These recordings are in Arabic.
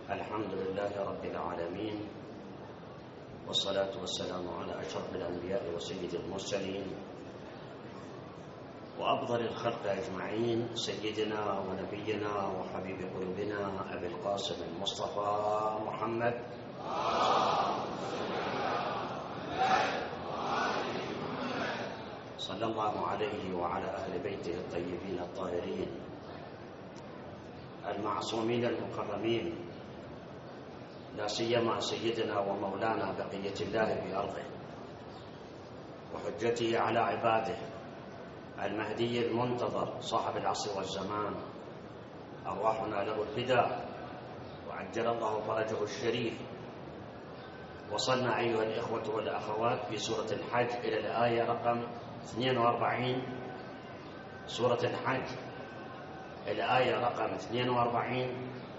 الحمد لله رب العالمين، والصلاة والسلام على أشرف الأنبياء وسيد المرسلين وأفضل الخلق أجمعين، سيدنا ونبينا وحبيب قلوبنا أبي القاسم المصطفى محمد صلى الله عليه وعلى أهل بيته الطيبين الطاهرين المعصومين المكرمين، لا سيما سيدنا ومولانا بقية الله في أرضه وحجته على عباده المهدي المنتظر صاحب العصر والزمان، أرواحنا له الفداء وعجل الله فرجه الشريف. وصلنا أيها الإخوة والأخوات في سورة الحج إلى الآية رقم 42. سورة الحج الآية رقم 42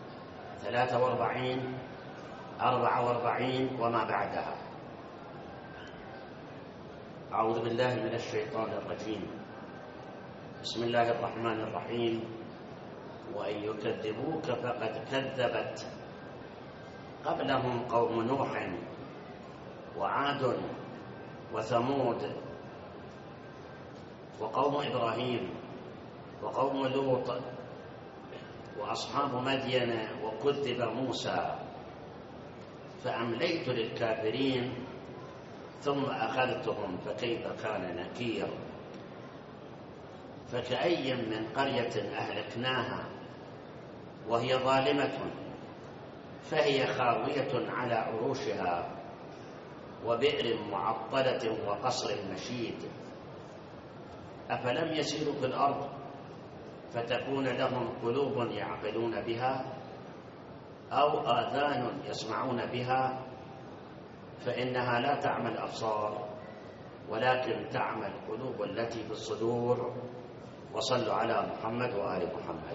43 44 وما بعدها. أعوذ بالله من الشيطان الرجيم. بسم الله الرحمن الرحيم. وإن يكذبوك فقد كذبت قبلهم قوم نوح وعاد وثمود وقوم إبراهيم وقوم لوط وأصحاب مدين وكذب موسى فأمليت للكافرين ثم أخذتهم فكيف كان نكير. فكأي من قرية أهلكناها وهي ظالمة فهي خاوية على عروشها وبئر معطلة وقصر مشيد. أفلم يسيروا في الأرض فتكون لهم قلوب يعقلون بها أو آذان يسمعون بها فإنها لا تعمى الأبصار ولكن تعمى القلوب التي في الصدور. وصلوا على محمد وآل محمد.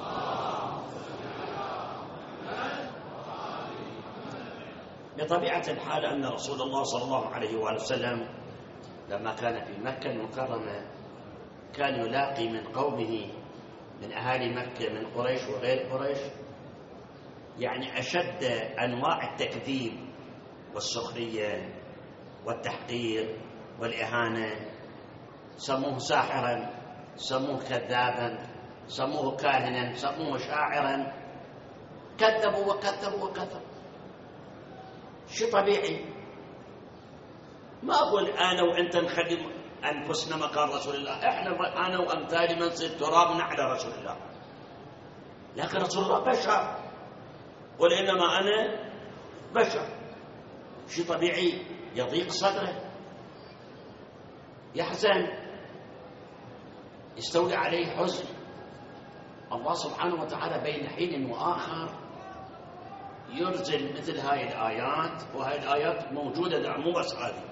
بطبيعة الحال أن رسول الله صلى الله عليه وآله وسلم لما كان في مكة المكرمة كان يلاقي من قومه من أهالي مكة من قريش وغير قريش يعني أشد أنواع التكذيب والسخرية والتحقير والإهانة. سموه ساحرا، سموه كذابا، سموه كاهنا، سموه شاعرا، كذبوا وكذبوا وكذبوا. شيء طبيعي. ما أقول أنا وأنت نخلي أنفسنا مكان رسول الله، إحنا أنا وأمثالي من صير تراب نحن رسول الله، لكن رسول الله بشر، قل إنما أنا بشر. شيء طبيعي يضيق صدره، يحزن، يستولي عليه حزن. الله سبحانه وتعالى بين حين وآخر ينزل مثل هاي الآيات، وهاي الآيات موجودة مو بس هذه،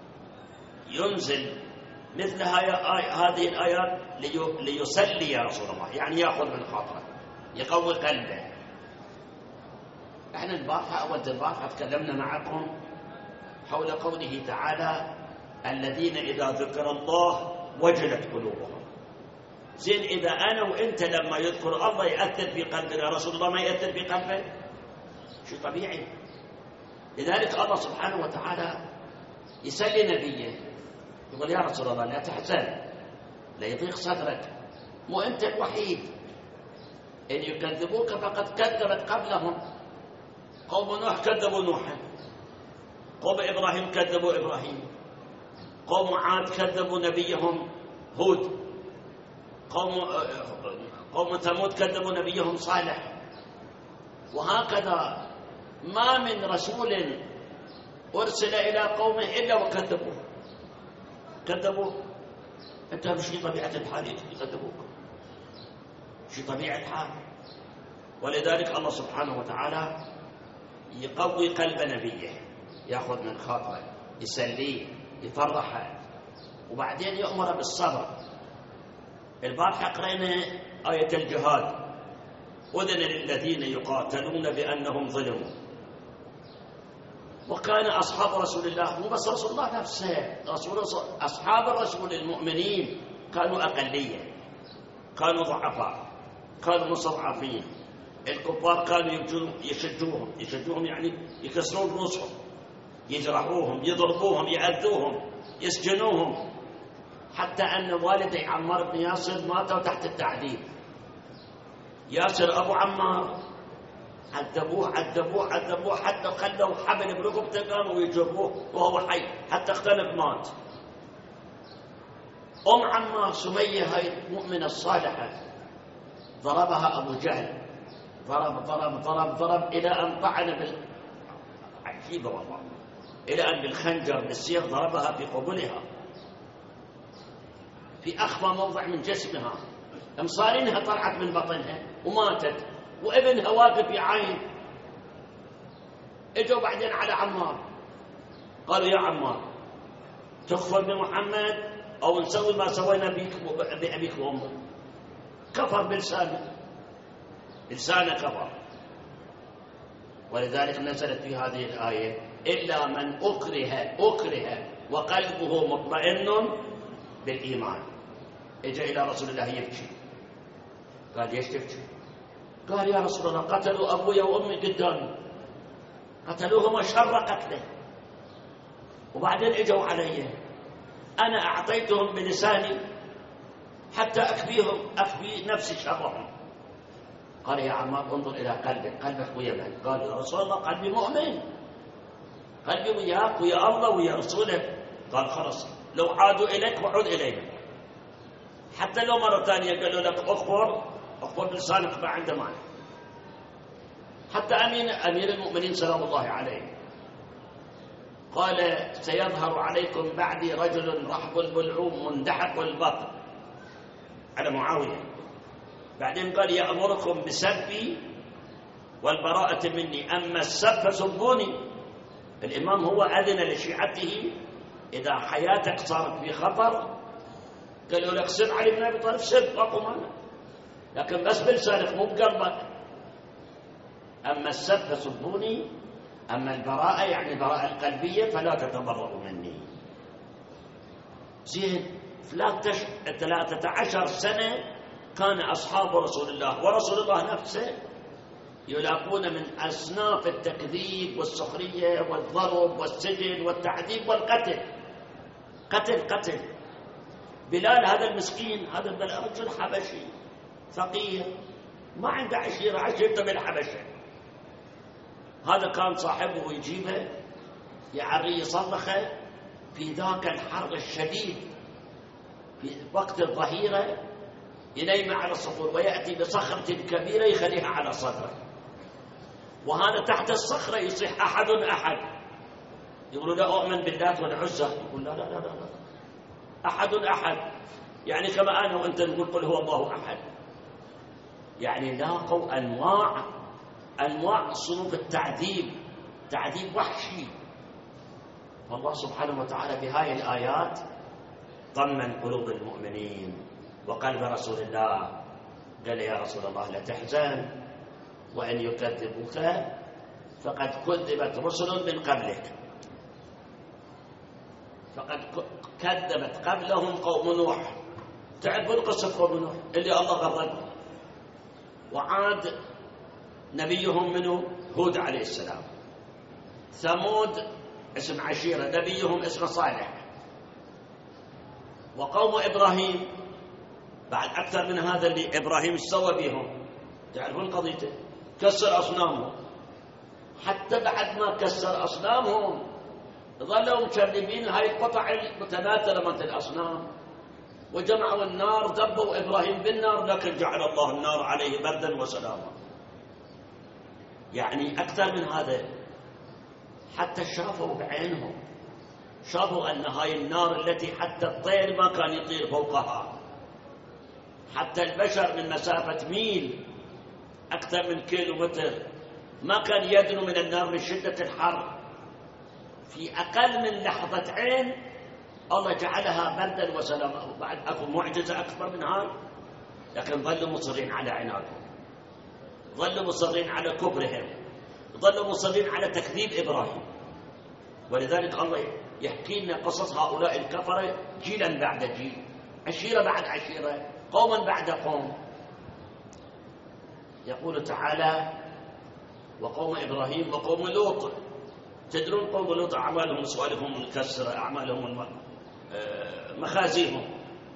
ينزل مثل هذه الآيات ليسلي يا رسول الله، يعني يأخذ من خاطره، يقوي قلبه. احنا البارحة تكلمنا معكم حول قوله تعالى الذين إذا ذكر الله وجلت قلوبهم. زين، إذا أنا وإنت لما يذكر الله يأثر في قلبنا، رسول الله ما يأثر في قلبه؟ شيء طبيعي. لذلك الله سبحانه وتعالى يسلي نبيه، يقول يا رسول الله لا تحزن، لا يضيق صدرك، مو أنت الوحيد. إن يكذبوك فقد كذبت قبلهم قوم نوح كذبوا نوحا، قوم إبراهيم كذبوا إبراهيم، قوم عاد كذبوا نبيهم هود، قوم ثمود كذبوا نبيهم صالح. وهكذا ما من رسول أرسل إلى قومه إلا وكذبوه. أنت مش طبيعة الحال يكذبوك، شيء طبيعة الحال. ولذلك الله سبحانه وتعالى يقوي قلب نبيه، يأخذ من خاطره، يسليه، يفرحه، وبعدين يأمر بالصبر. البارحة قرأنا آية الجهاد، أذن للذين يقاتلون بأنهم ظلموا. وكان أصحاب رسول الله، مو بس رسول الله نفسه، أصحاب الرسول المؤمنين كانوا أقلية، كانوا ضعفاء، كانوا مستضعفين، الكفار كانوا يشجوهم يعني يكسرون رؤوسهم، يجرحوهم، يضربوهم، يأذوهم، يسجنوهم، حتى أن والدي عمار بن ياسر ماتوا تحت التعذيب. ياسر أبو عمار عذبوه حتى خلوا حبل برقبته كانوا يجروه وهو حي حتى اختنق مات. أم عمار سمية هاي المؤمنة الصالحة ضربها أبو جهل، ضرب إلى أن طعن عجيبة والله، إلى أن بالخنجر بالسيف ضربها في قبلها في أخفى موضع من جسمها، مصارينها طلعت من بطنها وماتت، وابنها واقف يعاين. اجوا بعدين على عمار قالوا يا عمار تكفر بمحمد أو نسوي ما سوينا بأبيك وأمك. كفر بلسانه كفر. ولذلك نزلت في هذه الآية إلا من أكره وقلبه مطمئن بالإيمان. اجى إلى رسول الله يبكي، قال ليش تبكي؟ قال يا رسول الله قتلوا أبويا وأمي قدامي، قتلوهما شر قتله، وبعدين اجوا علي، أنا أعطيتهم بلساني حتى أكفي نفسي شرهم. قال يا عمار انظر إلى قلبك ويا من؟ قال يا رسول الله قلبي مؤمن، قلبي وياك ويا الله ويا رسوله. قال خلاص لو عادوا إليك وعود إليهم، حتى لو مرة ثانية قالوا لك أخبر بلسانك ما عنده معنى. حتى أمير المؤمنين سلام الله عليه قال سيظهر عليكم بعدي رجل رحب البلعوم مندحق البطن على معاوية. بعدين قال يأمركم بسبي والبراءة مني، أما السب فسبوني. الإمام هو أذن لشيعته إذا حياتك صارت في خطر قالوا لك سب علي بن أبي طالب، سب أقوم أنا، لكن بس بلسانك مو بقلبك. أما السب فسبوني، أما البراءة يعني البراءة القلبية فلا تتبرؤوا مني. زين 13 سنة كان أصحاب رسول الله ورسول الله نفسه يلاقون من أصناف التكذيب والسخرية والضرب والسجن والتعذيب والقتل. قتل بلال هذا المسكين، هذا الرجل حبشي فقير ما عنده عشيرته بالحبشة، هذا كان صاحبه يجيبه يعري يصلخه في ذاك الحر الشديد في وقت الظهيرة، ينيم على الصخور ويأتي بصخرة كبيرة يخليها على صدره، وهذا تحت الصخرة يصيح أحد يقولوا لا أؤمن باللات والعزى، يقول لا أحد يعني كما أنا وأنت نقول قل هو الله أحد. يعني لاقوا أنواع صنوف التعذيب، تعذيب وحشي. والله سبحانه وتعالى بهاي الآيات طمن قلوب المؤمنين وقلب رسول الله، قال يا رسول الله لا تحزن، وإن يكذبوك فقد كذبت رسل من قبلك، فقد كذبت قبلهم قوم نوح. تعرفون قصة قوم نوح اللي الله غرقهم، وعاد نبيهم منه هود عليه السلام، ثمود اسم عشيرة نبيهم اسمه صالح، وقوم إبراهيم بعد أكثر من هذا اللي إبراهيم سوى بهم. تعرفون قضيته؟ كسر أصنامهم، حتى بعد ما كسر أصنامهم ظلوا مشربين هاي القطع المتناثرة مثل الأصنام، وجمعوا النار، ذبوا إبراهيم بالنار، لكن جعل الله النار عليه بردا وسلاما. يعني أكثر من هذا، حتى شافوا بعينهم، شافوا أن هاي النار التي حتى الطير ما كان يطير فوقها، حتى البشر من مسافة ميل أكثر من كيلومتر ما كان يدنو من النار من شدة الحر. في أقل من لحظة عين الله جعلها بردا وسلاما. بعد أكو معجزة أكبر من هذا، لكن ظلوا مصرين على عنادهم، ظلوا مصرين على كبرهم، ظلوا مصرين على تكذيب إبراهيم. ولذلك الله يحكي لنا قصص هؤلاء الكفرة جيلا بعد جيل، عشيرة بعد عشيرة، قوما بعد قوم. يقول تعالى وقوم إبراهيم وقوم لوط. تدرون قوم لوط أعمالهم سؤالهم الكسر، أعمالهم مخازيهم.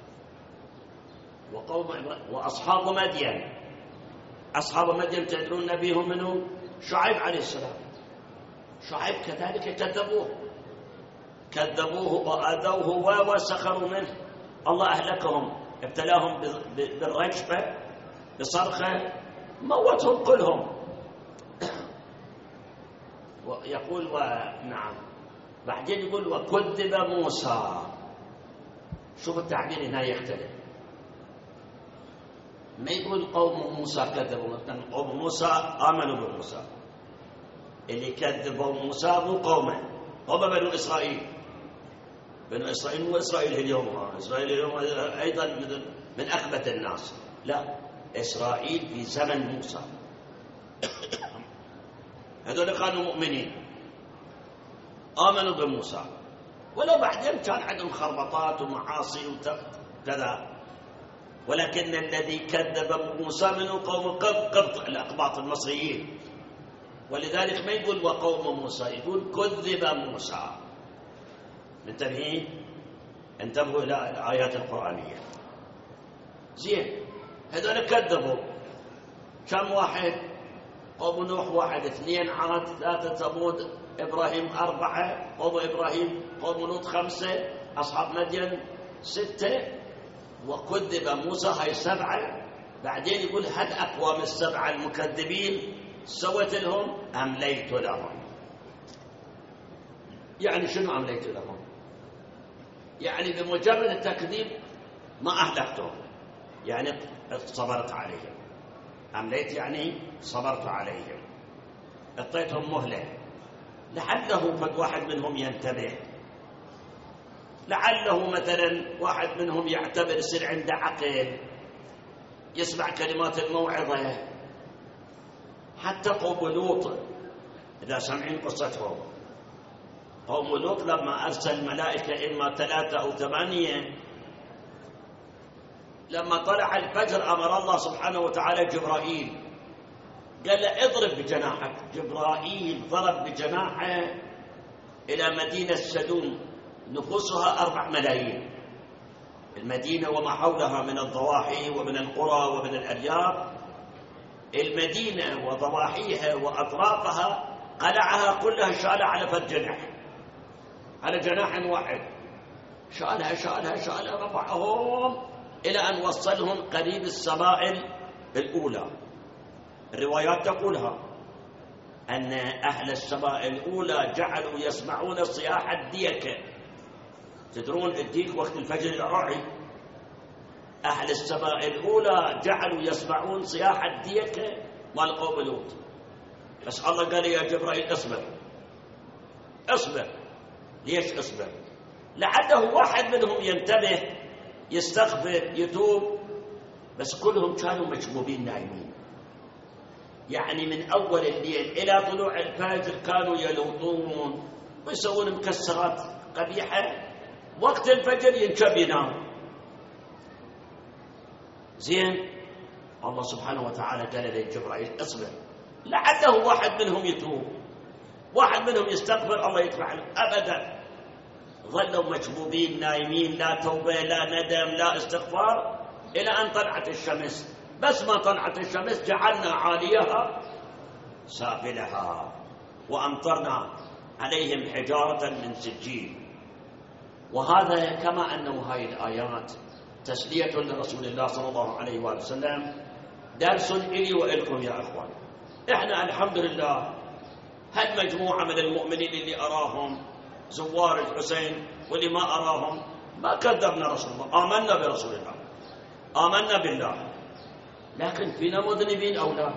وأصحاب مدين، أصحاب مدين تدرون نبيهم منهم شعيب عليه السلام. شعيب كذلك كذبوه وآذوه وسخروا منه، الله أهلكهم، ابتلاهم بالرجفة بصرخة، موتهم كلهم. ويقول نعم بعدين يقول وكذب موسى. شوف التعبير هنا يختلف، ما يقول قوم موسى كذبوا، قوم موسى آمنوا بموسى. اللي كذبوا موسى مو قومه، هم بنو إسرائيل. بنو إسرائيل مو إسرائيل اليوم، إسرائيل اليوم أيضا من أخبث الناس. لا، إسرائيل في زمن موسى هذول كانوا مؤمنين، آمنوا بموسى، ولو بعدين كان عندهم خربطات ومعاصي وكذا، ولكن الذي كذب موسى من قوم قبط الأقباط المصريين. ولذلك ما يقول وقوم موسى، يقول كذب موسى. منتبهين؟ انتبهوا إلى الآيات القرآنية. زين، هذول كذبوا كم واحد؟ قوم نوح 1، 2 عاد، 3 ثمود، إبراهيم 4، قوم إبراهيم، قوم لوط 5، أصحاب مدين 6، وكذب موسى هاي 7. بعدين يقول هل أقوام ال7 المكذبين سوت لهم؟ أمليت لهم. يعني شنو أمليت لهم؟ يعني بمجرد التكذيب ما أهلكتهم، يعني صبرت عليهم. أمليت يعني صبرت عليهم، اعطيتهم مهلة، لعله فد واحد منهم ينتبه، لعله مثلا واحد منهم يعتبر يصير عنده عقل، يسمع كلمات الموعظة. حتى قوم لوط إذا سمعين قصتهم، قوم لوط لما أرسل الملائكة إما 3 أو 8، لما طلع الفجر أمر الله سبحانه وتعالى جبرائيل، قال له اضرب بجناحك. جبرائيل ضرب بجناحه إلى مدينة سدوم، نفوسها 4 ملايين. المدينة وما حولها من الضواحي ومن القرى ومن الأرياف، المدينة وضواحيها وأطرافها قلعها كلها، شالها على فد جناح، على جناح واحد، شالها رفعهم إلى أن وصلهم قريب السماء الأولى. الروايات تقولها أن أهل السماء الأولى جعلوا يسمعون صياح الديكة. تدرون الديك وقت الفجر الراعي، أهل السماء الأولى جعلوا يسمعون صياح الديكة مال قوم لوط. بس الله قال يا جبرائيل اصبر. ليش اصبر؟ لعله واحد منهم ينتبه، يستغفر، يتوب. بس كلهم كانوا مجموبين نايمين، يعني من أول الليل إلى طلوع الفجر كانوا يلوطون ويسوون مكسرات قبيحة، وقت الفجر ينشب ينام. زين، الله سبحانه وتعالى قال لجبرائيل اصبر، لعله واحد منهم يتوب، واحد منهم يستغفر، الله يدفع له. أبدا، ظلوا مجموبين نايمين، لا توبة لا ندم لا استغفار، إلى أن طلعت الشمس. بس ما طلعت الشمس جعلنا عاليها سافلها وأمطرنا عليهم حجارة من سجيل. وهذا كما أنه هاي الآيات تسلية لرسول الله صلى الله عليه وآله وسلم، درس إلي وإلكم يا أخوان. إحنا الحمد لله هالمجموعة من المؤمنين اللي أراهم زوار الحسين واللي ما أراهم، ما كذبنا رسول الله، آمنا برسول الله، آمنا بالله. لكن فينا مذنبين أو لا؟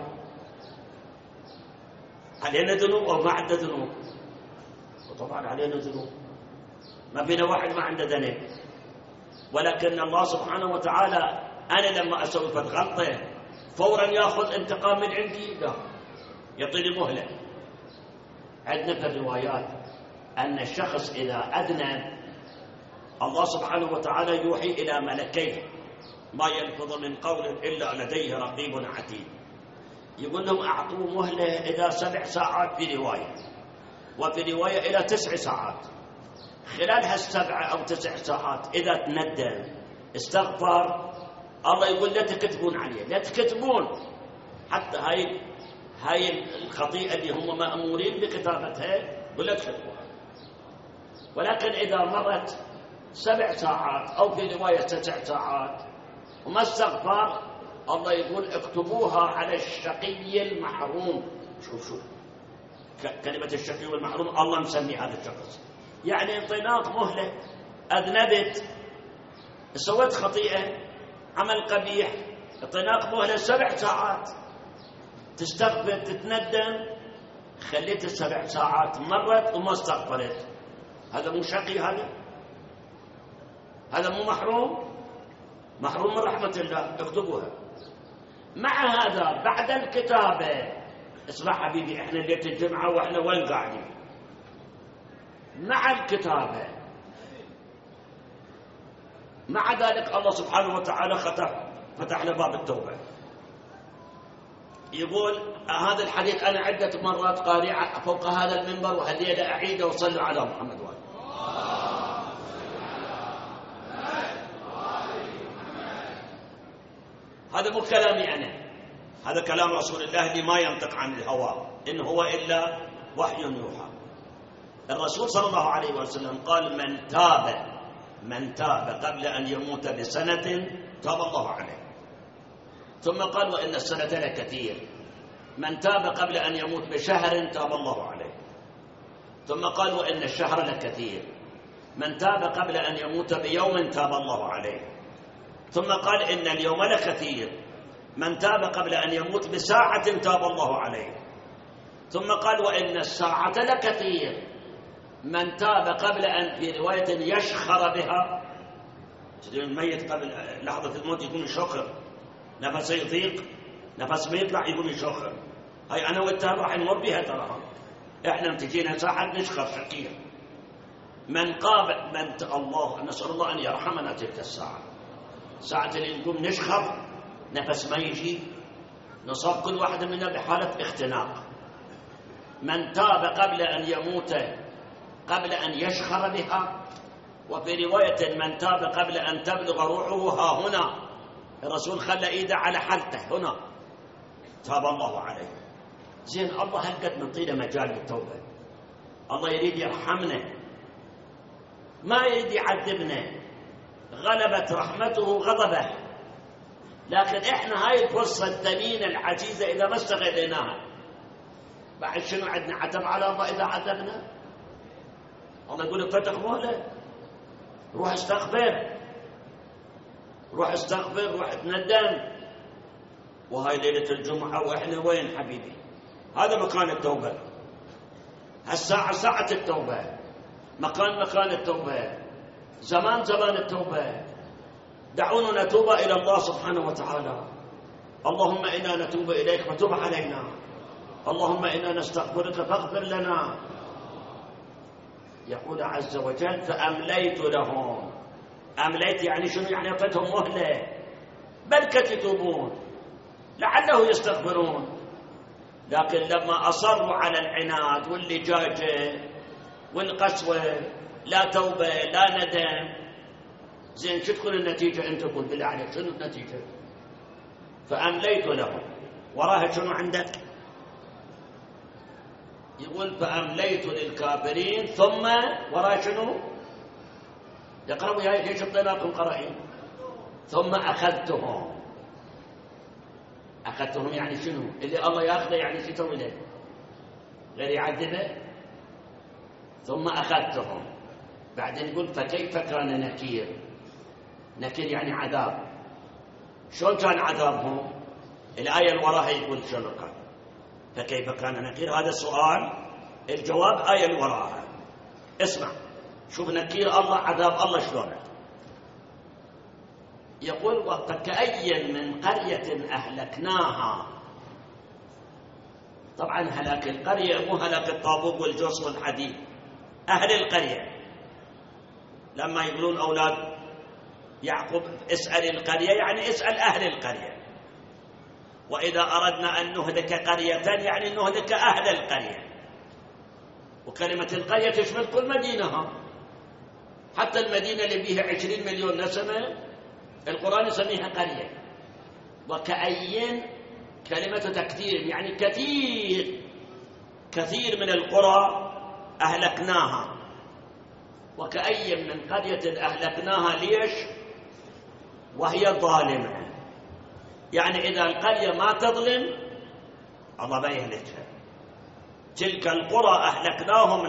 علينا ذنوب أو ما عندنا ذنوب؟ وطبعا علينا ذنوب، ما فينا واحد ما عنده ذنب. ولكن الله سبحانه وتعالى أنا لما أسوي فد غلطة فورا يأخذ انتقام من عندي؟ لا، يعطيني مهلة. عندنا في الروايات أن الشخص إذا أذنب الله سبحانه وتعالى يوحي إلى ملكيه ما يلفظ من قول إلا لديه رقيب عتيد. يقول لهم أعطوا مهلة إلى 7 ساعات في رواية، وفي رواية إلى 9 ساعات. خلال هالسبع أو 9 ساعات إذا تندم استغفر، الله يقول لا تكتبون عليه، لا تكتبون حتى هاي الخطيئة اللي هم مأمورين بكتابتها ولا تكتبوها. ولكن إذا مرت 7 ساعات أو في رواية 9 ساعات وما استغفر، الله يقول اكتبوها على الشقي المحروم. شوف كلمة الشقي والمحروم الله مسمي هذا الشخص، يعني انطيناك مهلة، أذنبت، سويت خطيئة، عمل قبيح، انطيناك مهلة 7 ساعات تستغفر تتندم، خليت 7 ساعات مرت وما استغفرت، هذا مو شقي، هذا مو محروم من رحمة الله. اكتبوها. مع هذا بعد الكتابة، اسمع حبيبي، احنا ليلة الجمعة واحنا وين قاعدين؟ مع الكتابة مع ذلك الله سبحانه وتعالى فتح له باب التوبة. يقول هذا الحديث أنا عدة مرات قارئ فوق هذا المنبر، وهدي أعيده وصلوا على محمد وآله. هذا مو كلامي أنا، هذا كلام رسول الله اللي ما ينطق عن الهوى، إن هو إلا وحي يوحى. الرسول صلى الله عليه وسلم قال من تاب قبل أن يموت ب1 تاب الله عليه. ثم قال وإن السنة لكثير. من تاب قبل أن يموت ب1 تاب الله عليه. ثم قال وإن الشهر لكثير. من تاب قبل أن يموت بيوم تاب الله عليه. ثم قال إن اليوم لكثير. من تاب قبل أن يموت ب1 تاب الله عليه. ثم قال وإن الساعة لكثير. من تاب قبل أن في رواية يشخر بها، الميت قبل لحظة الموت يكون يشخر، نفسه يضيق، نفس ما يطلع يكون يشخر. هاي أنا وأنت راح نمر بها تراها، إحنا تجينا ساعة نشخر شقية. الله نسأل الله أن يرحمنا تلك الساعة، ساعة اللي نقوم نشخر نفس ما يجي، نصاب كل واحد منا بحالة اختناق. من تاب قبل أن يموت قبل أن يشخر بها. وفي رواية من تاب قبل أن تبلغ روحه ها هنا، الرسول خلى إيده على حلته هنا، تاب الله عليه. زين، الله هلقد نعطينا مجال للتوبة، الله يريد يرحمنا، ما يريد يعذبنا، غلبت رحمته غضبه. لكن إحنا هاي الفرصة الثمينة العزيزة إذا ما استغليناها، بعد شنو عندنا عتب على الله إذا عذبنا؟ الله يقول فتح مهلة، روح استغفر، روح تندم. وهاي ليلة الجمعة وإحنا وين حبيبي؟ هذا مكان التوبة، هالساعة ساعة التوبة، مكان التوبة، زمان التوبة. دعونا نتوب إلى الله سبحانه وتعالى. اللهم إنا نتوب إليك فتوب علينا، اللهم إنا نستغفرك فاغفر لنا. يقول عز وجل فأمليت لهم. أمليت يعني شنو؟ يعني أعطيتهم مهلة، بل يتوبون لعله يستغفرون. لكن لما أصروا على العناد واللجاجة والقسوة، لا توبة لا ندم، زين شو تكون النتيجة؟ أنت تقول بالله عليك شنو النتيجة؟ فأمليت لهم، وراها شنو عندك؟ يقول فأمليت للكافرين ثم وراها شنو؟ يقرأوا يا ليش اعطيناكم قرائن؟ ثم أخذتهم يعني شنو؟ اللي الله ياخذه يعني شو يسوي له؟ غير يعذبه. ثم أخذتهم. بعدين يقول فكيف كان نكير يعني عذاب. شلون كان عذابهم؟ الآية اللي وراها يقول شلون كان، فكيف كان نكير. هذا السؤال، الجواب آية اللي وراها. اسمع، شوف نكير الله، عذاب الله شلونه. يقول وكأي من قرية أهلكناها. طبعا هلاك القرية مو هلاك الطابوق والجرس والحديد، أهل القرية. لما يقولون أولاد يعقوب اسأل القرية، يعني اسأل أهل القرية. وإذا أردنا أن نهلك قرية يعني نهلك أهل القرية، وكلمة القرية تشمل كل مدينة، حتى المدينة اللي بيها 20 مليون نسمة القرآن يسميها قرية. وكأين كلمة تكثير يعني كثير من القرى أهلكناها. وكأي من قرية أهلكناها ليش؟ وهي ظالمة، يعني إذا القرية ما تظلم الله ما يهلكها. تلك القرى أهلكناهم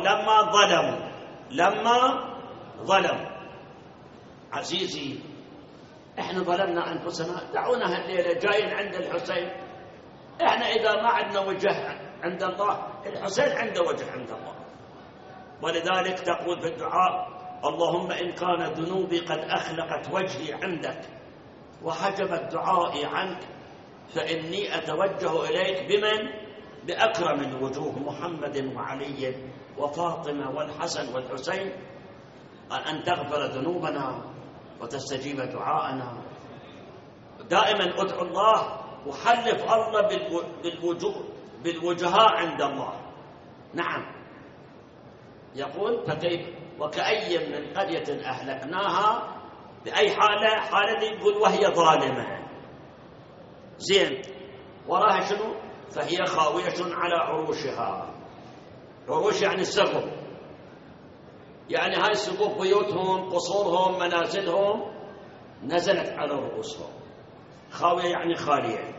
لما ظلموا. عزيزي احنا ظلمنا أنفسنا، دعونا هالليلة جايين عند الحسين. احنا إذا ما عندنا وجه عند الله، الحسين عنده وجه عند الله. ولذلك تقول في الدعاء: اللهم إن كان ذنوبي قد أخلقت وجهي عندك وحجبت دعائي عنك فإني أتوجه إليك بأكرم الوجوه محمد وعلي وفاطمة والحسن والحسين أن تغفر ذنوبنا وتستجيب دعاءنا. دائما أدعو الله وحلف الله بالوجهاء عند الله. نعم، يقول فكيف وكأي من قرية أهلكناها بأي حالة يقول وهي ظالمة. زين، وراها شنو؟ فهي خاوية على عروشها. عروش يعني السقف، يعني هاي سقوف بيوتهم قصورهم منازلهم نزلت على رؤوسهم. خاوية يعني خالية.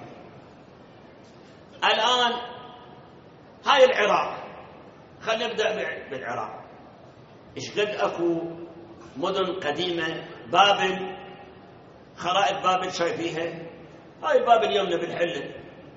الآن هاي العراق، خلينا نبدأ بالعراق. إيش قد أكو مدن قديمة، بابل، خرائط بابل شايفيها؟ هاي بابل يومنا بالحلة.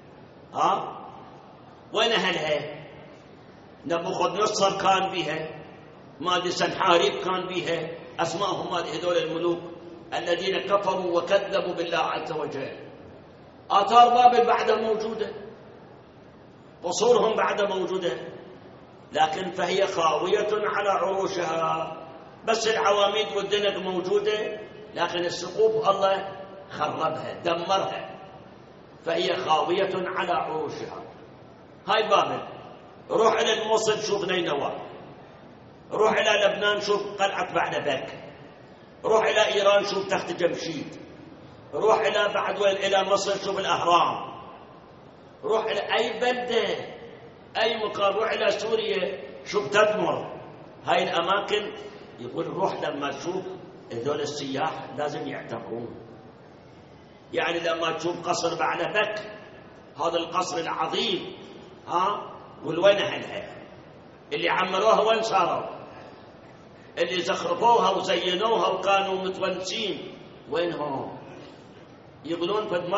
وين أهلها؟ نبوخذ-نصر كان بيها، مادي سنحاريب كان بيها، أسماءهم هذول الملوك الذين كفروا وكذبوا بالله عز وجل. آثار بابل بعدها موجودة، قصورهم بعدها موجودة، لكن فهي خاوية على عروشها. بس العواميد والدنق موجودة، لكن السقوف الله خربها دمرها، فهي خاوية على عروشها. هاي بابل. روح إلى الموصل شوف نينوى، روح إلى لبنان شوف قلعة بعلبك، روح إلى إيران شوف تخت جمشيد، روح إلى بعد وين إلى مصر شوف الأهرام، روح إلى أي بلدة أي مكان، روح إلى سوريا شوف تدمر. هاي الأماكن يقول روح لما تشوف هذول السياح لازم يعتبرون. يعني لما تشوف قصر بعلبك، هذا القصر العظيم، والوين أهلها؟ اللي عمروها وين صاروا؟ اللي زخرفوها وزينوها وكانوا متونسين وينهم؟ يقولون فد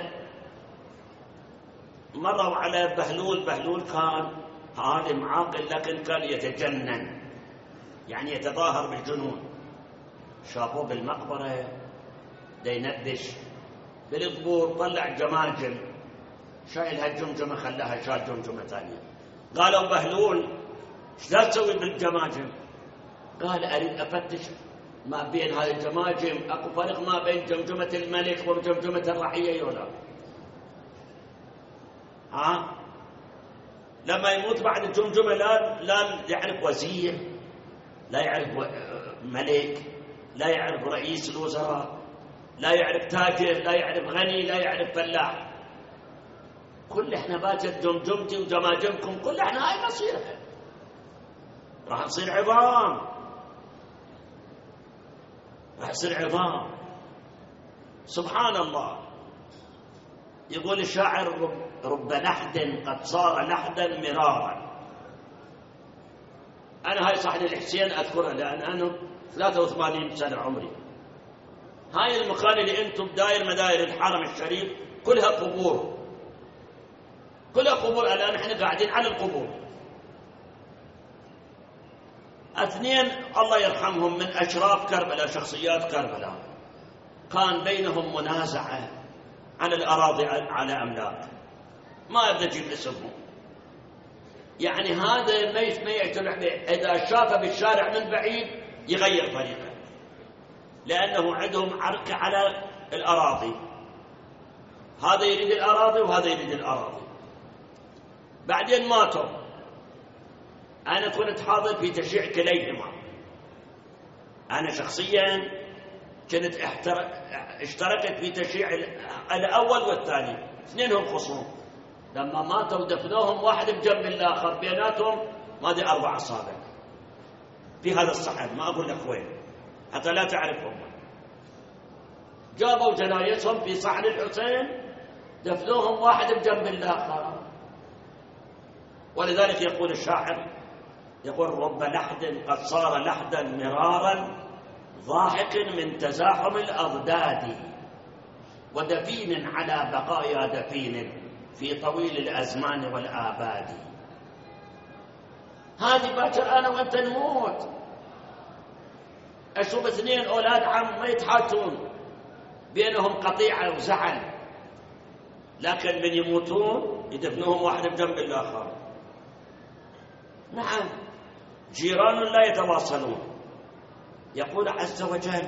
مروا على بهلول كان عالم عاقل لكن كان يتجنن، يعني يتظاهر بالجنون. شافوه بالمقبرة يندش بالقبور، طلع جماجم، شايل هالجمجمة خلاها شال جمجمة ثانية. قالوا بهلول ايش لا تسوي بالجماجم؟ قال أريد أفتش ما بين هذه الجماجم، أكو فرق ما بين جمجمة الملك وجمجمة الرعية ولا؟ لما يموت بعد الجمجمة لا يعرف وزير، لا يعرف ملك، لا يعرف رئيس الوزراء، لا يعرف تاجر، لا يعرف غني، لا يعرف فلاح. كل احنا باتت جمجمتي وجماجمكم كل احنا هاي مصيرها، راح نصير عظام، راح يصير عظام. سبحان الله. يقول الشاعر رب لحد قد صار لحدا مرارا. أنا هاي صحن الحسين أذكرها لأن أنا 83 سنة عمري. هاي المكان اللي أنتم داير مداير الحرم الشريف كلها قبور، كلها قبور. الآن احنا قاعدين على القبور. اثنين الله يرحمهم من أشراف كربلاء، شخصيات كربلاء، كان بينهم منازعة على الأراضي على أملاك، ما أبدأ أجيب اسمهم. يعني هذا ما يعترف به، إذا شافه بالشارع من بعيد يغير طريقه، لأنه عندهم عركة على الأراضي. هذا يريد الأراضي وهذا يريد الأراضي. بعدين ماتوا. أنا كنت حاضر في تشييع كليهما. أنا شخصيا كنت اشتركت في تشييع الأول والثاني، اثنينهم خصوم. لما ماتوا دفنوهم واحد بجنب الآخر، بيناتهم ما دي 4 أصابع في هذا الصحن، ما أقول لك وين حتى لا تعرفهم. جابوا جنايتهم في صحن الحسين، دفنوهم واحد بجنب الآخر. ولذلك يقول الشاعر، يقول: رب لحد قد صار لحدا مرارا، ضاحك من تزاحم الأضداد، ودفين على بقايا دفين في طويل الأزمان والآباد. هذه باكر أنا وأنت نموت. أشوف 2 أولاد عم ما يتحاجون، بينهم قطيعة وزعل، لكن من يموتون يدفنوهم واحد بجنب الآخر. نعم، جيران لا يتواصلون. يقول عز وجل،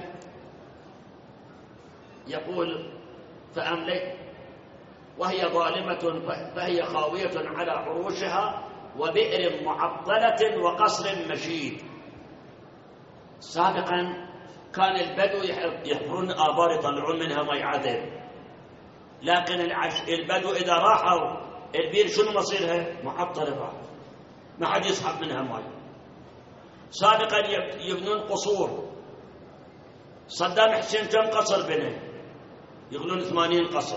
يقول: فأمليت وهي ظالمة فهي خاوية على عروشها وبئر معطلة وقصر مشيد. سابقا كان البدو يحفرون آبار يطلعون منها ماء عذب، لكن البدو إذا راحوا البير شنو مصيرها؟ معطلة بعد، ما حد يسحب منها ماء. سابقا يبنون قصور. صدام حسين كم قصر بنى؟ يقولون 80 قصر.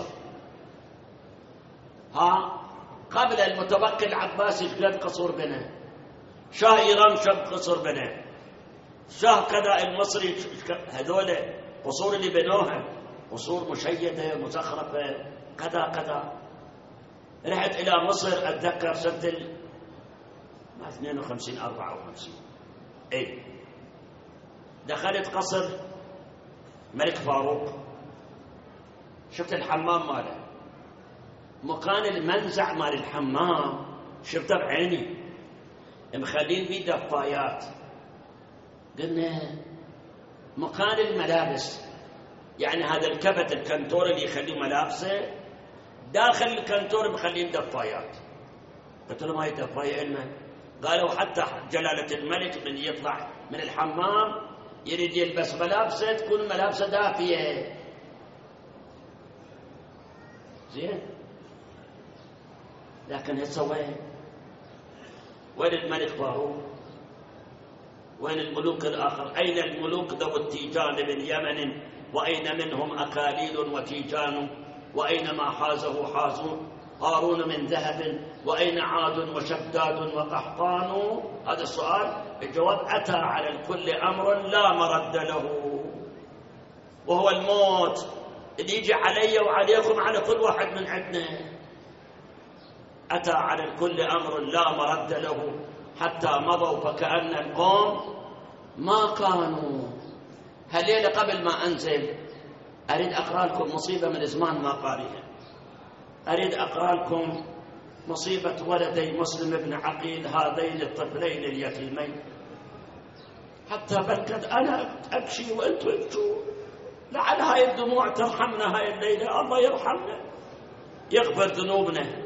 قبل المتوكل العباسي قد قصور بنى؟ شاه إيران كم قصر بنى؟ شاه كذا المصري هذول قصور اللي بنوها قصور مشيدة مزخرفة كذا كذا. رحت إلى مصر أتذكر سنة 52 54 دخلت قصر ملك فاروق، شفت الحمام ماله، مكان المنزع مال الحمام شفته بعيني، مخلين بيه دفايات. قلنا مكان الملابس، يعني هذا الكبت الكنتور اللي يخليه ملابسه داخل الكنتور مخلين دفايات. قلت له: ما هي دفاية إلنا؟ قالوا حتى جلالة الملك من يطلع من الحمام يريد يلبس ملابسه تكون ملابسه دافية. زين، لكن هسه وين الملك فاروق؟ وين الملوك الآخر؟ أين الملوك ذو التيجان من يمن؟ وأين منهم أكاليل وتيجان؟ وأين ما حازه حازون هارون من ذهب؟ وأين عاد وشداد وقحطان؟ هذا السؤال. الجواب: أتى على الكل أمر لا مرد له، وهو الموت اللي يجي علي وعليكم على كل واحد من عندنا. أتى على الكل أمر لا مرد له حتى مضوا فكأن القوم ما كانوا. هالليلة قبل ما أنزل أريد أقرأ لكم مصيبة من زمان ما قارئها. أريد أقرأ لكم مصيبة ولدي مسلم بن عقيل، هذين الطفلين اليتيمين. حتى بلكد أنا أبكي وأنتم تبكون، لعل هاي الدموع ترحمنا هاي الليلة. الله يرحمنا، يغفر ذنوبنا.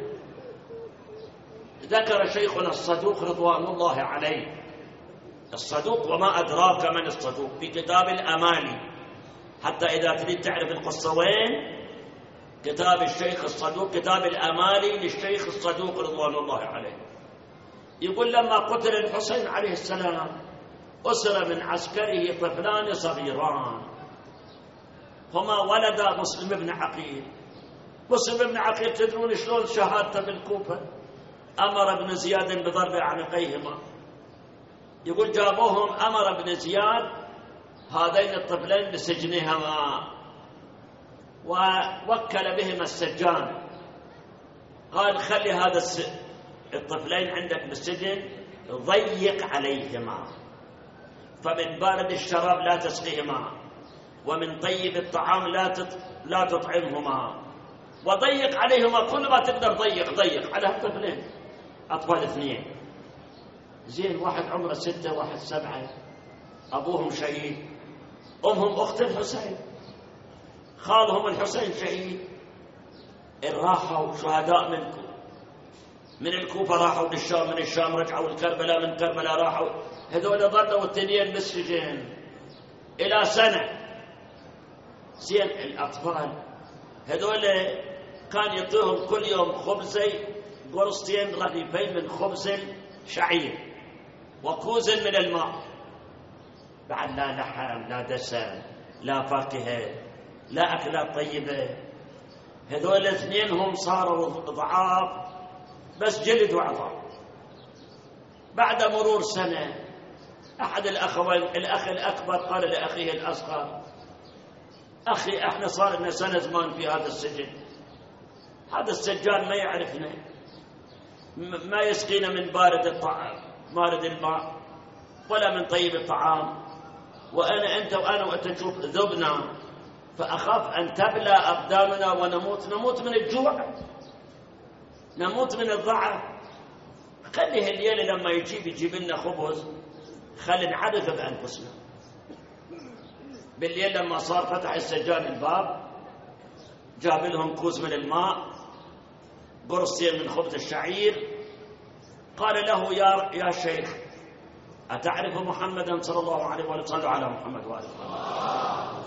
ذكر شيخنا الصدوق رضوان الله عليه، الصدوق وما أدراك من الصدوق، في كتاب الأماني. حتى إذا تريد تعرف القصة وين، كتاب الشيخ الصدوق، كتاب الأماني للشيخ الصدوق رضوان الله عليه. يقول: لما قتل الحسين عليه السلام أسر من عسكره طفلان صغيران، هما ولدا مسلم بن عقيل. مسلم بن عقيل تدرون شلون شهادته بالكوفة؟ أمر ابن زياد بضرب عنقيهما. يقول: جابوهم أمر ابن زياد هذين الطفلين بسجنهما، ووكل بهما السجان. قال: خلي هذا الطفلين عندك بالسجن، ضيق عليهما، فمن بارد الشراب لا تسقيهما، ومن طيب الطعام لا تطعمهما، وضيق عليهما كل ما تقدر. ضيق على هالطفلين، أطفال 2. زين، واحد عمره 6 واحد 7، أبوهم شهيد، أمهم أخت الحسين، خالهم الحسين شهيد. راحوا شهداء من الكوفة راحوا للشام، من الشام رجعوا لكربلاء، من كربلاء راحوا، هذول ظلوا التنين بالسجن إلى سنة. زين الأطفال هذول كان يعطيهم كل يوم خبزي، قرصتين رغيفين من خبز شعير وكوز من الماء، بعد لا لحم لا دسم لا فاكهة لا أكلات طيبة. هذول اثنينهم صاروا ضعاف بس جلد وعظام. بعد مرور سنة أحد الأخوين، الأخ الأكبر قال لأخيه الأصغر: أخي احنا صار لنا سنة زمان في هذا السجن، هذا السجان ما يعرفنا، ما يسقينا من بارد الماء ولا من طيب الطعام، أنت وأنا تشوف ذبنا، فأخاف أن تبلى أبداننا نموت من الجوع، نموت من الضعف. خليه الليلة لما يجيب لنا خبز، خلي نعرف بأنفسنا. بالليل لما صار فتح السجان الباب، جاب لهم كوز من الماء، قرصين من خبز الشعير، قال له: يا شيخ، أتعرف محمدا صلى الله عليه وسلم؟ صلوا على محمد وآله وسلم.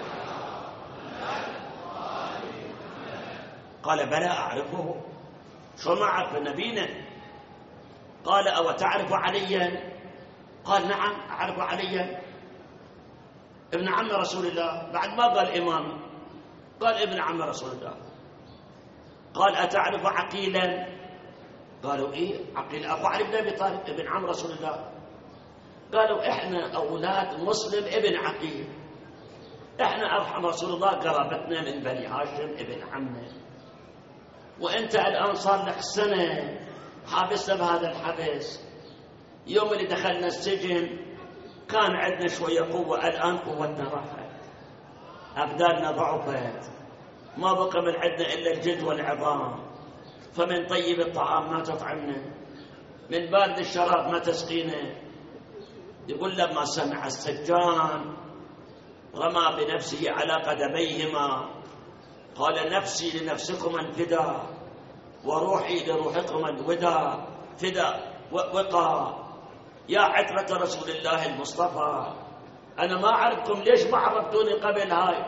قال: بلى أعرفه. شو ما أعرف نبينا؟ قال: أو تعرف عليا؟ قال: نعم أعرف عليا، ابن عم رسول الله. بعد ما قال إمام، قال: ابن عم رسول الله. قال: أتعرف عقيلا؟ قالوا: إيه عقيل؟ أبو علي بن أبي طالب ابن عم رسول الله. قالوا: إحنا أولاد مسلم ابن عقيل، إحنا أرحم رسول الله قرابتنا من بني هاشم ابن عمه، وأنت الآن صار لك سنة حابسنا بهذا الحبس. يوم اللي دخلنا السجن كان عندنا شوية قوة، الآن قوتنا رفعت، أبداننا ضعفت، ما بقى من عندنا إلا الجلد والعظام، فمن طيب الطعام ما تطعمنا، من بارد الشراب ما تسقينا. يقول: لما سمع السجان رمى بنفسه على قدميهما، قال: نفسي لنفسكم الفداء، وروحي لروحكم الوداع، فداء وقى، يا عترة رسول الله المصطفى، أنا ما أعرفكم، ليش ما عرفتوني قبل هاي؟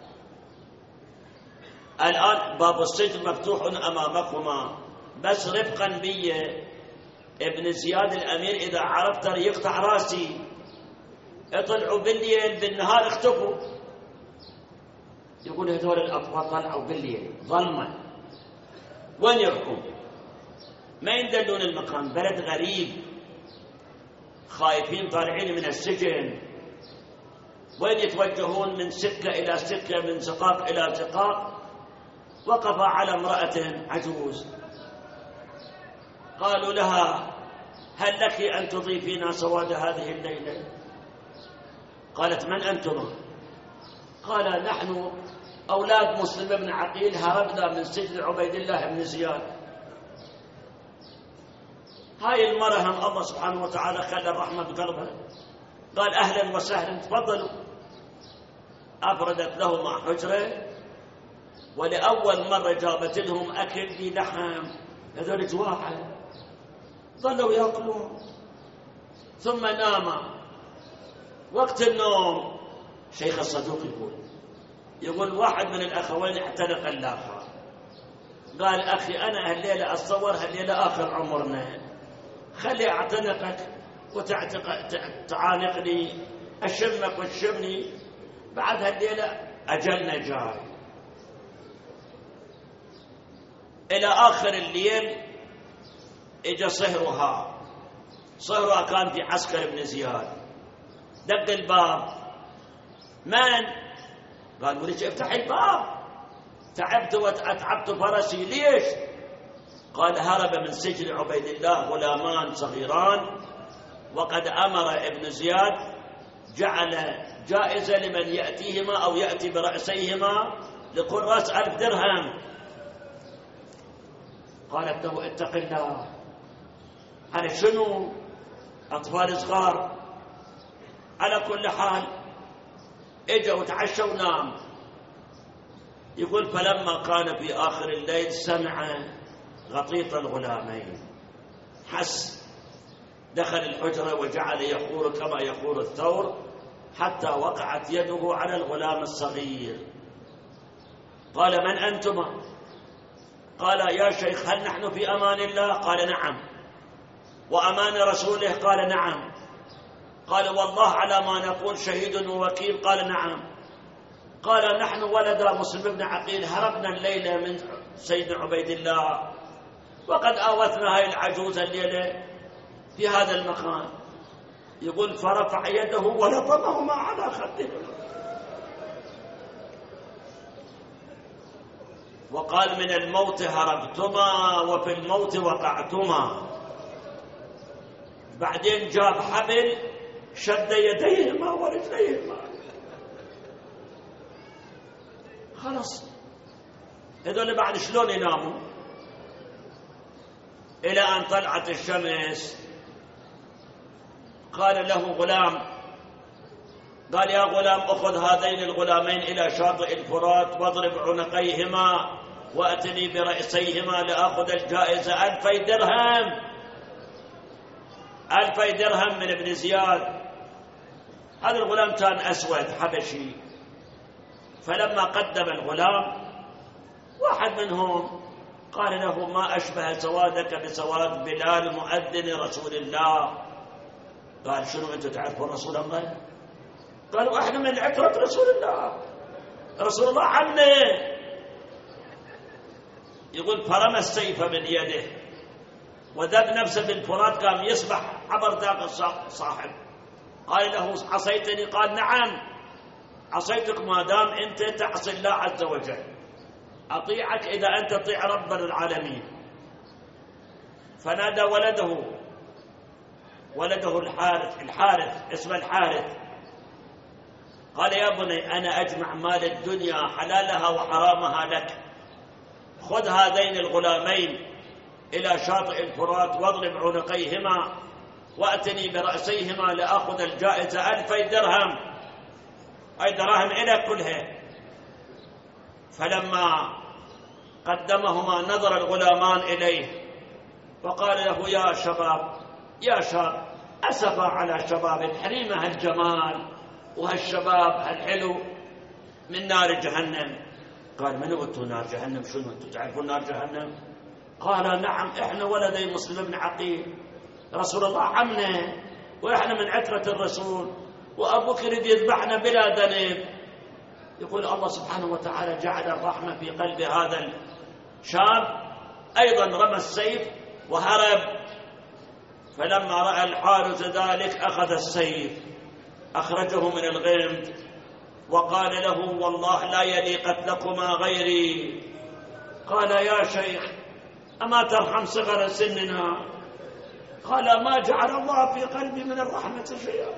الآن باب السجن مفتوح أمامكما، بس رفقا بي ابن زياد الأمير إذا عرف ترى يقطع راسي. اطلعوا بالليل، بالنهار اختفوا. يقول: هذول الأطفال طلعوا بالليل ظلمة، وين يحكم؟ ما يندلون المكان، بلد غريب، خايفين طالعين من السجن، وين يتوجهون؟ من سكة إلى سكة، من زقاق إلى زقاق. وقف على امرأة عجوز، قالوا لها: هل لك أن تضيفينا سواد هذه الليلة؟ قالت: من أنتم؟ قال: نحن أولاد مسلم بن عقيل، هربنا من سجن عبيد الله بن زياد. هاي المرة هم الله سبحانه وتعالى خلى الرحمة بقلبها، قال: أهلا وسهلا، تفضلوا. أفردت لهم حجرة، ولأول مرة جابت لهم أكل في لحم، هذول جواعا ظلوا يأكلون. ثم نام. وقت النوم شيخ الصدوق يقول واحد من الأخوين اعتنق الآخر، قال: أخي أنا هالليلة أتصور هالليلة آخر عمرنا، خلي أعتنقك وتعانقني، أشمك وتشمني، بعد هالليلة أجلنا جاي. إلى آخر الليل إجا صهرها كان في عسكر ابن زياد، دق الباب: من؟ قال: وليش افتح الباب، تعبت وأتعبت فرسي. ليش؟ قال: هرب من سجن عبيد الله غلامان صغيران، وقد أمر ابن زياد جعل جائزة لمن يأتيهما أو يأتي برأسيهما لكل رأس 1000 درهم. قالت له: اتق الله. على شنو؟ أطفال صغار. على كل حال اجوا وتعشوا ونام. يقول فلما كان في آخر الليل سمع غطيط الغلامين، حس، دخل الحجرة وجعل يخور كما يخور الثور حتى وقعت يده على الغلام الصغير. قال من أنتما؟ قال يا شيخ هل نحن في أمان الله؟ قال نعم. وأمان رسوله؟ قال نعم. قال والله على ما نقول شهيد ووكيل؟ قال نعم. قال نحن ولد مسلم بن عقيل هربنا الليلة من سيدنا عبيد الله، وقد آوتنا هاي العجوزة الليلة في هذا المكان. يقول فرفع يده ولطمهما على خده وقال من الموت هربتما وفي الموت وقعتما. بعدين جاب حبل شد يديهما ورجليهما. خلاص هذول بعد شلون يناموا؟ إلى أن طلعت الشمس. قال له غلام، قال يا غلام أخذ هذين الغلامين إلى شاطئ الفرات واضرب عنقيهما وأتني برأسيهما لأخذ الجائزة 2000 درهم. 2000 درهم من ابن زياد. هذا الغلام كان أسود حبشي. فلما قدم الغلام واحد منهم قال له ما أشبه سوادك بسواد بلال مؤذن رسول الله. قال شنو أنتم تعرفون رسول الله؟ قالوا احنا من عترة رسول الله، رسول الله عنا. يقول فرمى السيف من يده وذب نفسه بالفرات، قام يسبح عبر ذاك الصاحب. قال له عصيتني؟ قال نعم عصيتك ما دام أنت تعصي الله عز وجل، أطيعك إذا أنت تطيع رب العالمين. فنادى ولده الحارث اسمه الحارث. قال يا بني أنا أجمع مال الدنيا حلالها وحرامها لك، خذ هذين الغلامين إلى شاطئ الفرات واضرب عنقيهما وأتني برأسيهما لأخذ الجائزة 2000 درهم. أي دراهم إلى كلها. فلما قدمهما نظر الغلامان إليه وقال له يا شاب أسفا على شباب حريم هالجمال وهالشباب هالحلو من نار جهنم. قال من قلتوا نار جهنم؟ شنو أنتم تعرفون نار جهنم؟ قال نعم احنا ولدي مسلم بن عقيل، رسول الله عمنا واحنا من عترة الرسول، وأبوك يريد يذبحنا بلا ذنب. يقول الله سبحانه وتعالى جعل الرحمة في قلب هذا الشاب، أيضا رمى السيف وهرب. فلما رأى الحارث ذلك أخذ السيف أخرجه من الغمد وقال له والله لا يلي قتلكما غيري. قال يا شيخ أما ترحم صغر سننا؟ قال ما جعل الله في قلبي من الرحمة شيئا.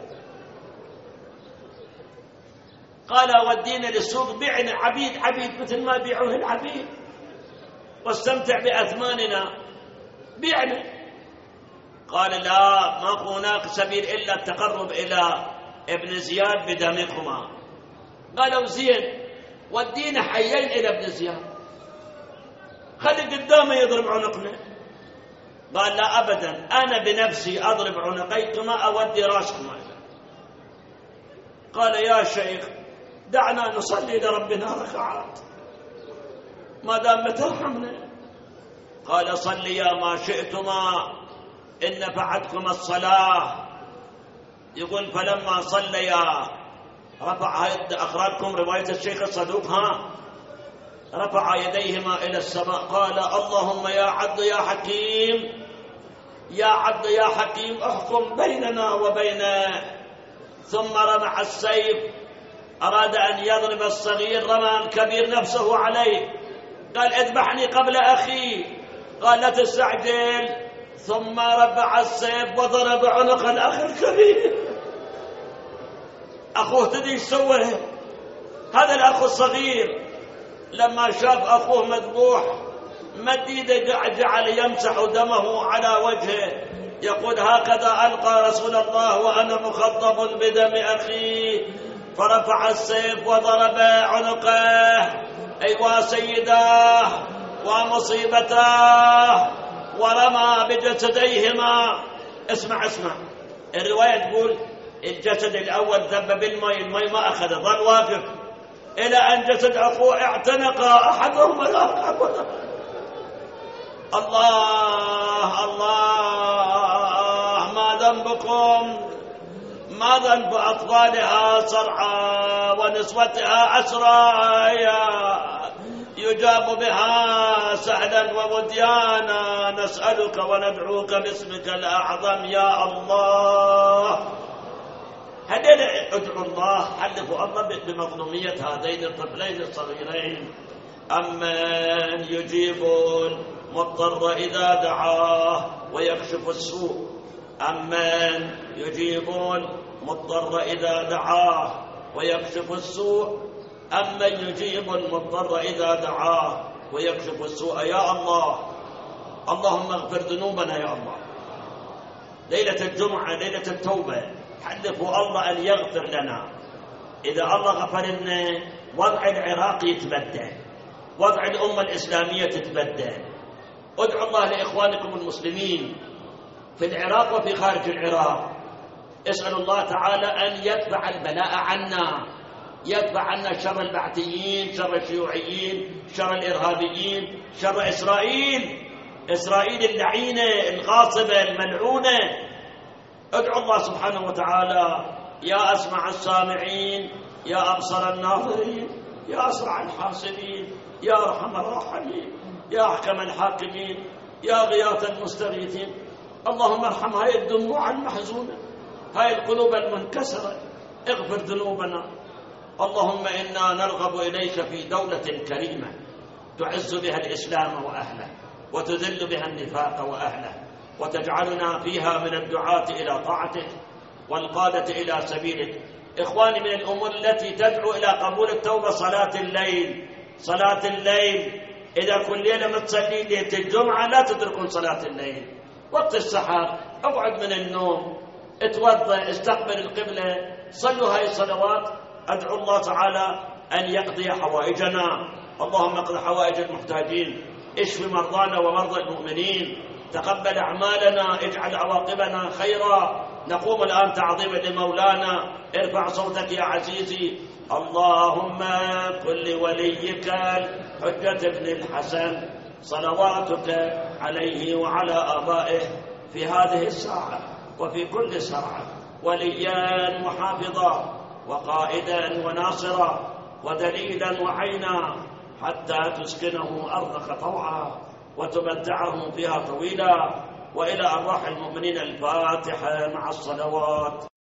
قال ودينا للسوق بيعنا عبيد مثل ما بيعوه العبيد واستمتع بأثماننا، بيعنا. قال لا ما هناك سبيل إلا التقرب إلى ابن زياد بدمكما. قالوا زين ودينا حيين إلى ابن زياد، خلي قدامه يضرب عنقنا. قال لا أبدا أنا بنفسي أضرب عنقيكما أودي راسكما. قال يا شيخ دعنا نصلي لربنا ركعات ما دام ترحمنا. قال صليا ما شئتما إن نفعتكما الصلاة. يقول فلما صليا رفع أخرجكم رواية الشيخ الصدوق رفع يديهما إلى السماء قال اللهم يا عدل يا حكيم، يا عدل يا حكيم احكم بيننا وبينه. ثم رمح السيف، أراد أن يضرب الصغير، رمى الكبير نفسه عليه قال اذبحني قبل أخي. قال لا تستعجل. ثم رفع السيف وضرب عنق الأخ الكبير. أخوه تدري ايش سوى؟ هذا الأخ الصغير لما شاف أخوه مذبوح مد يده جعل يمسح دمه على وجهه يقول هكذا ألقى رسول الله وأنا مخضب بدم أخي. فرفع السيف وضرب عنقه أيوا سيداه ومصيبتاه ورمى بجسديهما. اسمع الرواية تقول الجسد الأول ذب بالماء، الماء ما أخذ، ظل واقف إلى أن جسد أخوه اعتنق أحدهما الآخر. الله الله، ما ذنبكم؟ ما ذنب أطفالها صرعى ونسوتها أسرى يجاب بها سهلا ووديانا، نسألك وندعوك باسمك الأعظم يا الله. هل ادعوا الله، حلفوا الله بمظلومية هذين الطفلين الصغيرين. أمن يجيب المضطر إذا دعاه ويكشف السوء، أمن يجيب المضطر إذا دعاه ويكشف السوء، أمن يجيب المضطر إذا دعاه ويكشف السوء. يا الله، اللهم اغفر ذنوبنا يا الله. ليلة الجمعة ليلة التوبة، حلفوا الله أن يغفر لنا. إذا الله غفر لنا وضع العراق يتبدل، وضع الأمة الإسلامية تتبدل. ادعوا الله لإخوانكم المسلمين في العراق وفي خارج العراق. اسألوا الله تعالى أن يدفع البلاء عنا، يدفع عنا شر البعثيين، شر الشيوعيين، شر الإرهابيين، شر إسرائيل اللعينة الغاصبة الملعونة. ادعوا الله سبحانه وتعالى. يا أسمع السامعين، يا أبصر الناظرين، يا أسرع الحاسبين، يا أرحم الراحمين، يا أحكم الحاكمين، يا غياث المستغيثين. اللهم ارحم هاي الدموع المحزونة، هاي القلوب المنكسرة، اغفر ذنوبنا. اللهم إنا نرغب إليك في دولة كريمة تعز بها الإسلام وأهله، وتذل بها النفاق وأهله، وتجعلنا فيها من الدعاة إلى طاعتك والقادة إلى سبيلك. إخواني، من الأمور التي تدعو إلى قبول التوبة صلاة الليل. صلاة الليل، إذا كل ليلة متصلين ليلة الجمعة لا تتركون صلاة الليل. وقت السحر اقعد من النوم، اتوضأ، استقبل القبلة، صلوا هاي الصلوات. أدعو الله تعالى أن يقضي حوائجنا. اللهم اقض حوائج المحتاجين، اشف مرضانا ومرضى المؤمنين، تقبل أعمالنا، اجعل عواقبنا خيرا. نقوم الآن تعظيما لمولانا. ارفع صوتك يا عزيزي. اللهم كن لوليك حجة بن الحسن صلواتك عليه وعلى آبائه في هذه الساعة وفي كل ساعة وليا وحافظا وقائدا وناصرا ودليلا وعينا، حتى تسكنه أرضك طوعا وتمتعه فيها طويلا. وإلى أرواح المؤمنين الفاتحة مع الصلوات.